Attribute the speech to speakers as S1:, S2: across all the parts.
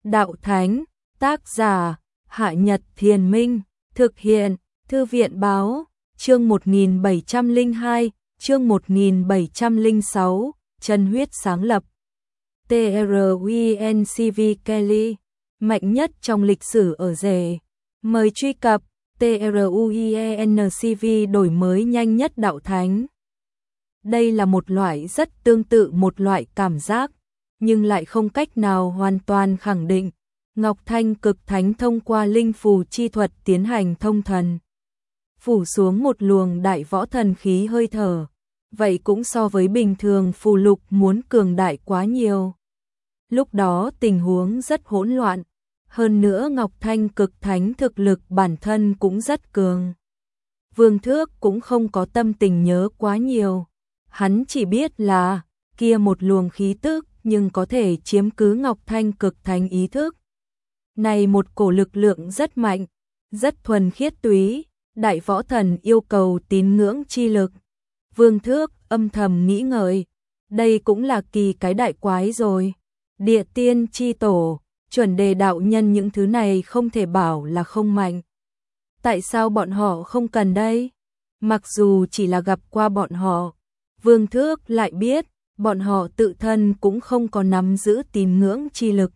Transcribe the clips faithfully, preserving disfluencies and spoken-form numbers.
S1: Đạo Thánh, tác giả, Hạ Nhật Thiền Minh, thực hiện, Thư viện Báo, chương một nghìn bảy trăm lẻ hai, chương một nghìn bảy trăm lẻ sáu, chân huyết sáng lập. tê rờ u en xê vê Kelly, mạnh nhất trong lịch sử ở rể. Mời truy cập tê rờ u en xê vê đổi mới nhanh nhất Đạo Thánh. Đây là một loại rất tương tự một loại cảm giác, nhưng lại không cách nào hoàn toàn khẳng định. Ngọc Thanh Cực Thánh thông qua linh phù chi thuật tiến hành thông thần, phủ xuống một luồng đại võ thần khí hơi thở, vậy cũng so với bình thường phù lục muốn cường đại quá nhiều. Lúc đó tình huống rất hỗn loạn, hơn nữa Ngọc Thanh Cực Thánh thực lực bản thân cũng rất cường. Vương Thước cũng không có tâm tình nhớ quá nhiều, hắn chỉ biết là kia một luồng khí tức nhưng có thể chiếm cứ Ngọc Thanh Cực Thánh ý thức. Này một cổ lực lượng rất mạnh, rất thuần khiết túy, đại võ thần yêu cầu tín ngưỡng chi lực. Vương Thước âm thầm nghĩ ngợi, đây cũng là kỳ cái đại quái rồi. Địa tiên chi tổ, chuẩn đề đạo nhân những thứ này không thể bảo là không mạnh. Tại sao bọn họ không cần đây? Mặc dù chỉ là gặp qua bọn họ, Vương Thước lại biết, bọn họ tự thân cũng không có nắm giữ tín ngưỡng chi lực.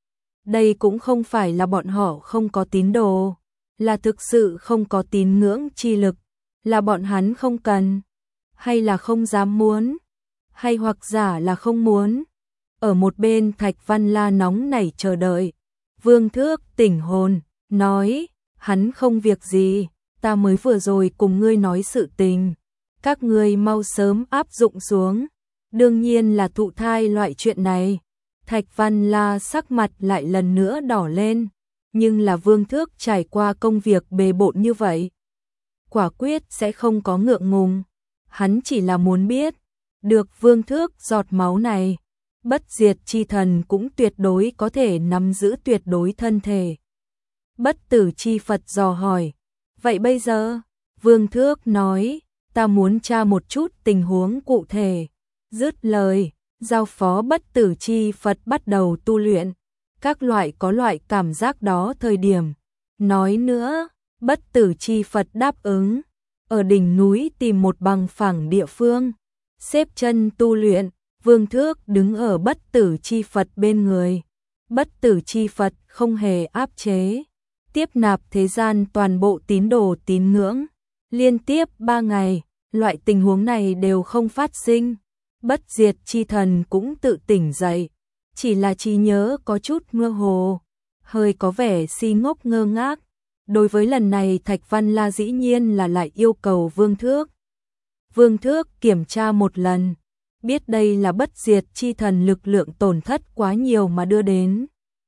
S1: Đây cũng không phải là bọn họ không có tín đồ, là thực sự không có tín ngưỡng chi lực, là bọn hắn không cần, hay là không dám muốn, hay hoặc giả là không muốn. Ở một bên Thạch Văn La nóng nảy chờ đợi, Vương Thước tỉnh hồn, nói, hắn không việc gì, ta mới vừa rồi cùng ngươi nói sự tình, các ngươi mau sớm áp dụng xuống, đương nhiên là thụ thai loại chuyện này. Thạch Văn La sắc mặt lại lần nữa đỏ lên, nhưng là Vương Thước trải qua công việc bề bộn như vậy, quả quyết sẽ không có ngượng ngùng. Hắn chỉ là muốn biết, được Vương Thước giọt máu này, bất diệt chi thần cũng tuyệt đối có thể nắm giữ tuyệt đối thân thể. Bất tử chi Phật dò hỏi, vậy bây giờ? Vương Thước nói, ta muốn tra một chút tình huống cụ thể. Dứt lời, giao phó bất tử chi Phật bắt đầu tu luyện, các loại có loại cảm giác đó thời điểm. Nói nữa, bất tử chi Phật đáp ứng, ở đỉnh núi tìm một bằng phẳng địa phương, xếp chân tu luyện. Vương Thước đứng ở bất tử chi Phật bên người. Bất tử chi Phật không hề áp chế, tiếp nạp thế gian toàn bộ tín đồ tín ngưỡng. Liên tiếp ba ngày, loại tình huống này đều không phát sinh. Bất diệt chi thần cũng tự tỉnh dậy, chỉ là trí nhớ có chút mơ hồ, hơi có vẻ si ngốc ngơ ngác. Đối với lần này Thạch Văn La dĩ nhiên là lại yêu cầu Vương Thước. Vương Thước kiểm tra một lần, biết đây là bất diệt chi thần lực lượng tổn thất quá nhiều mà đưa đến.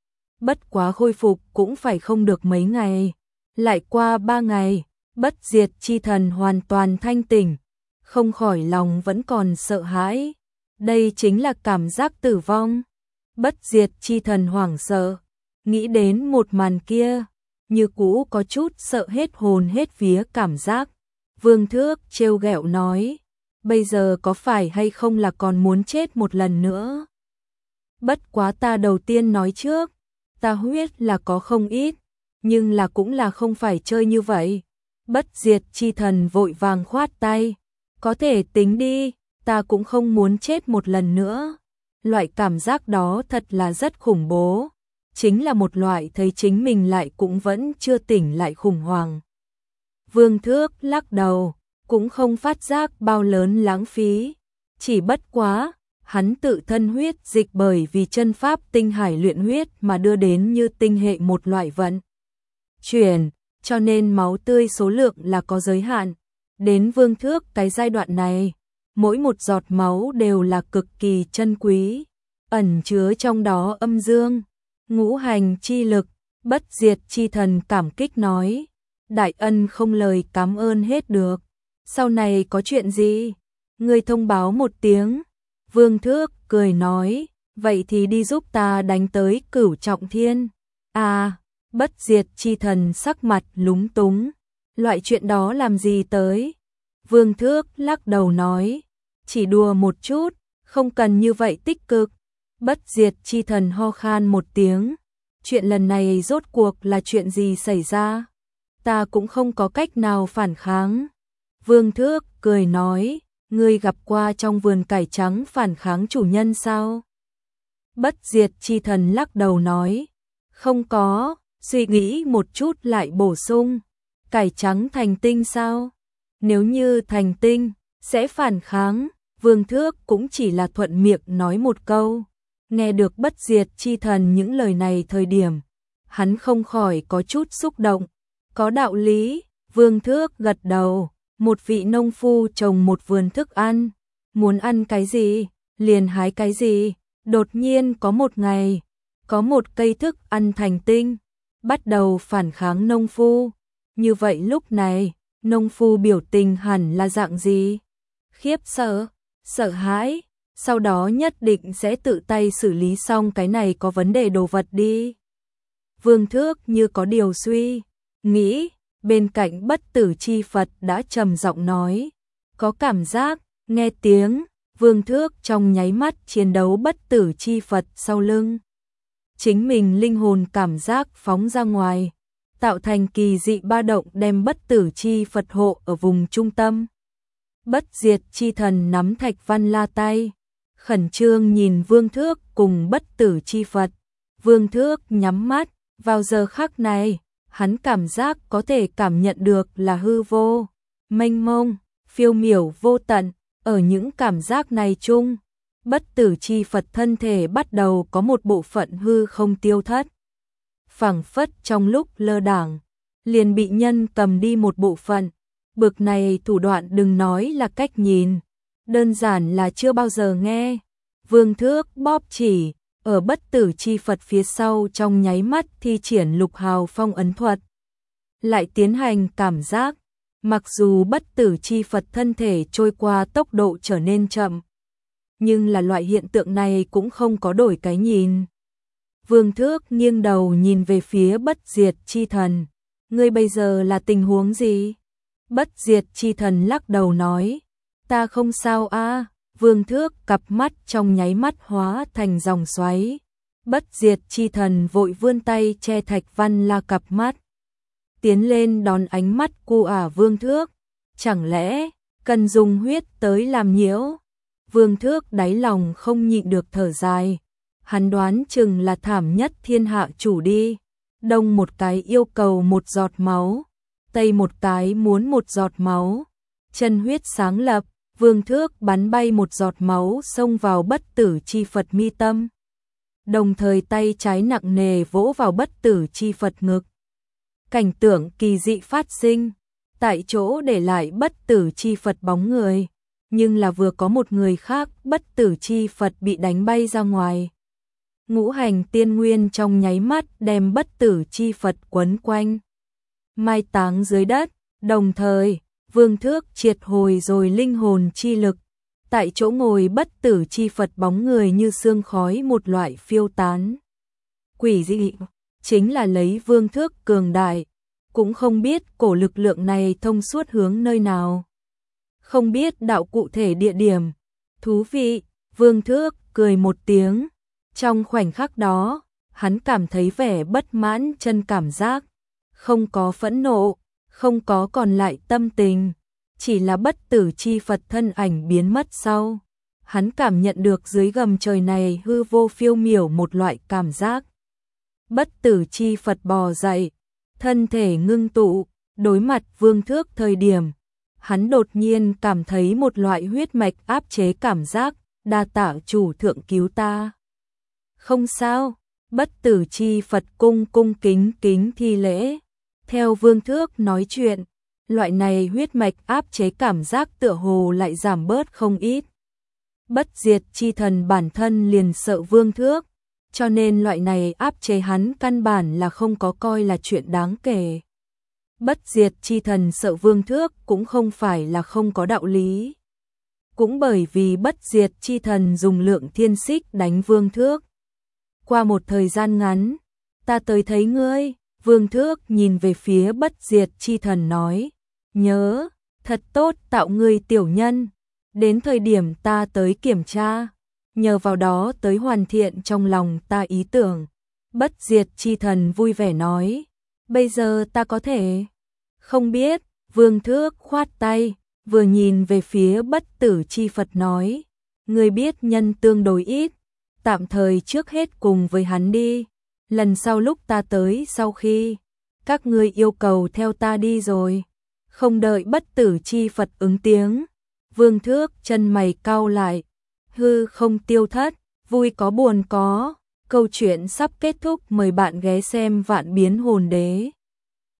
S1: Bất quá khôi phục cũng phải không được mấy ngày, lại qua ba ngày, bất diệt chi thần hoàn toàn thanh tỉnh. Không khỏi lòng vẫn còn sợ hãi, đây chính là cảm giác tử vong. Bất diệt chi thần hoảng sợ, nghĩ đến một màn kia, như cũ có chút sợ hết hồn hết vía cảm giác. Vương Thước trêu ghẹo nói, bây giờ có phải hay không là còn muốn chết một lần nữa? Bất quá ta đầu tiên nói trước, ta huyết là có không ít, nhưng là cũng là không phải chơi như vậy. Bất diệt chi thần vội vàng khoát tay, có thể tính đi, ta cũng không muốn chết một lần nữa. Loại cảm giác đó thật là rất khủng bố, chính là một loại thấy chính mình lại cũng vẫn chưa tỉnh lại khủng hoảng. Vương Thước lắc đầu, cũng không phát giác bao lớn lãng phí, chỉ bất quá, hắn tự thân huyết dịch bởi vì chân pháp tinh hải luyện huyết mà đưa đến như tinh hệ một loại vận chuyển, cho nên máu tươi số lượng là có giới hạn. Đến Vương Thước cái giai đoạn này, mỗi một giọt máu đều là cực kỳ chân quý, ẩn chứa trong đó âm dương, ngũ hành chi lực. Bất diệt chi thần cảm kích nói, đại ân không lời cảm ơn hết được, sau này có chuyện gì, ngươi thông báo một tiếng. Vương Thước cười nói, vậy thì đi giúp ta đánh tới Cửu Trọng Thiên. À, bất diệt chi thần sắc mặt lúng túng, loại chuyện đó làm gì tới? Vương Thước lắc đầu nói, chỉ đùa một chút, không cần như vậy tích cực. Bất diệt chi thần ho khan một tiếng, chuyện lần này rốt cuộc là chuyện gì xảy ra? Ta cũng không có cách nào phản kháng. Vương Thước cười nói, ngươi gặp qua trong vườn cải trắng phản kháng chủ nhân sao? Bất diệt chi thần lắc đầu nói, không có, suy nghĩ một chút lại bổ sung, cải trắng thành tinh sao? Nếu như thành tinh, sẽ phản kháng. Vương Thước cũng chỉ là thuận miệng nói một câu. Nghe được bất diệt chi thần những lời này thời điểm, hắn không khỏi có chút xúc động. Có đạo lý, Vương Thước gật đầu, một vị nông phu trồng một vườn thức ăn, muốn ăn cái gì, liền hái cái gì. Đột nhiên có một ngày, có một cây thức ăn thành tinh, bắt đầu phản kháng nông phu. Như vậy lúc này, nông phu biểu tình hẳn là dạng gì? Khiếp sợ, sợ hãi, sau đó nhất định sẽ tự tay xử lý xong cái này có vấn đề đồ vật đi. Vương Thước như có điều suy nghĩ, bên cạnh bất tử chi Phật đã trầm giọng nói, có cảm giác, nghe tiếng, Vương Thước trong nháy mắt chiến đấu bất tử chi Phật sau lưng. Chính mình linh hồn cảm giác phóng ra ngoài, tạo thành kỳ dị ba động đem bất tử chi Phật hộ ở vùng trung tâm. Bất diệt chi thần nắm thạch văn la tay, khẩn trương nhìn Vương Thước cùng bất tử chi Phật. Vương Thước nhắm mắt, vào giờ khắc này, hắn cảm giác có thể cảm nhận được là hư vô, mênh mông, phiêu miểu vô tận. Ở những cảm giác này chung, bất tử chi Phật thân thể bắt đầu có một bộ phận hư không tiêu thất. Phảng phất trong lúc lơ đãng, liền bị nhân cầm đi một bộ phận. Bực này thủ đoạn đừng nói là cách nhìn, đơn giản là chưa bao giờ nghe. Vương Thước bóp chỉ, ở bất tử chi Phật phía sau trong nháy mắt thi triển lục hào phong ấn thuật. Lại tiến hành cảm giác, mặc dù bất tử chi Phật thân thể trôi qua tốc độ trở nên chậm, nhưng là loại hiện tượng này cũng không có đổi cái nhìn. Vương Thước nghiêng đầu nhìn về phía bất diệt chi thần, ngươi bây giờ là tình huống gì? Bất diệt chi thần lắc đầu nói, ta không sao a. Vương Thước cặp mắt trong nháy mắt hóa thành dòng xoáy. Bất diệt chi thần vội vươn tay che thạch văn la cặp mắt, tiến lên đón ánh mắt cu ả Vương Thước. Chẳng lẽ cần dùng huyết tới làm nhiễu? Vương Thước đáy lòng không nhịn được thở dài. Hắn đoán chừng là thảm nhất thiên hạ chủ đi. Đông một cái yêu cầu một giọt máu, tây một cái muốn một giọt máu. Chân huyết sáng lập, Vương Thước bắn bay một giọt máu xông vào bất tử chi Phật mi tâm. Đồng thời tay trái nặng nề vỗ vào bất tử chi Phật ngực. Cảnh tượng kỳ dị phát sinh, tại chỗ để lại bất tử chi Phật bóng người, nhưng là vừa có một người khác bất tử chi Phật bị đánh bay ra ngoài. Ngũ hành tiên nguyên trong nháy mắt đem bất tử chi Phật quấn quanh, mai táng dưới đất, đồng thời Vương Thước triệt hồi rồi linh hồn chi lực, tại chỗ ngồi bất tử chi Phật bóng người như sương khói một loại phiêu tán. Quỷ dị, chính là lấy Vương Thước cường đại, cũng không biết cổ lực lượng này thông suốt hướng nơi nào. Không biết đạo cụ thể địa điểm. Thú vị, Vương Thước cười một tiếng. Trong khoảnh khắc đó, hắn cảm thấy vẻ bất mãn chân cảm giác. Không có phẫn nộ, không có còn lại tâm tình. Chỉ là bất tử chi Phật thân ảnh biến mất sau. Hắn cảm nhận được dưới gầm trời này hư vô phiêu miểu một loại cảm giác. Bất tử chi Phật bò dậy, thân thể ngưng tụ, đối mặt Vương Thước thời điểm. Hắn đột nhiên cảm thấy một loại huyết mạch áp chế cảm giác, đa tạ chủ thượng cứu ta. Không sao, bất tử chi Phật cung cung kính kính thi lễ. Theo Vương Thước nói chuyện, loại này huyết mạch áp chế cảm giác tựa hồ lại giảm bớt không ít. Bất diệt chi thần bản thân liền sợ Vương Thước, cho nên loại này áp chế hắn căn bản là không có coi là chuyện đáng kể. Bất diệt chi thần sợ Vương Thước cũng không phải là không có đạo lý. Cũng bởi vì bất diệt chi thần dùng lượng thiên xích đánh Vương Thước. Qua một thời gian ngắn, ta tới thấy ngươi. Vương Thước nhìn về phía bất diệt chi thần nói, nhớ, thật tốt tạo ngươi tiểu nhân, đến thời điểm ta tới kiểm tra, nhờ vào đó tới hoàn thiện trong lòng ta ý tưởng. Bất diệt chi thần vui vẻ nói, bây giờ ta có thể. Không biết, Vương Thước khoát tay, vừa nhìn về phía bất tử chi Phật nói, người biết nhân tương đối ít, tạm thời trước hết cùng với hắn đi, lần sau lúc ta tới sau khi các ngươi yêu cầu theo ta đi rồi. Không đợi bất tử chi Phật ứng tiếng, Vương Thước chân mày cau lại, hư không tiêu thất, vui có buồn có, câu chuyện sắp kết thúc, mời bạn ghé xem Vạn Biến Hồn Đế.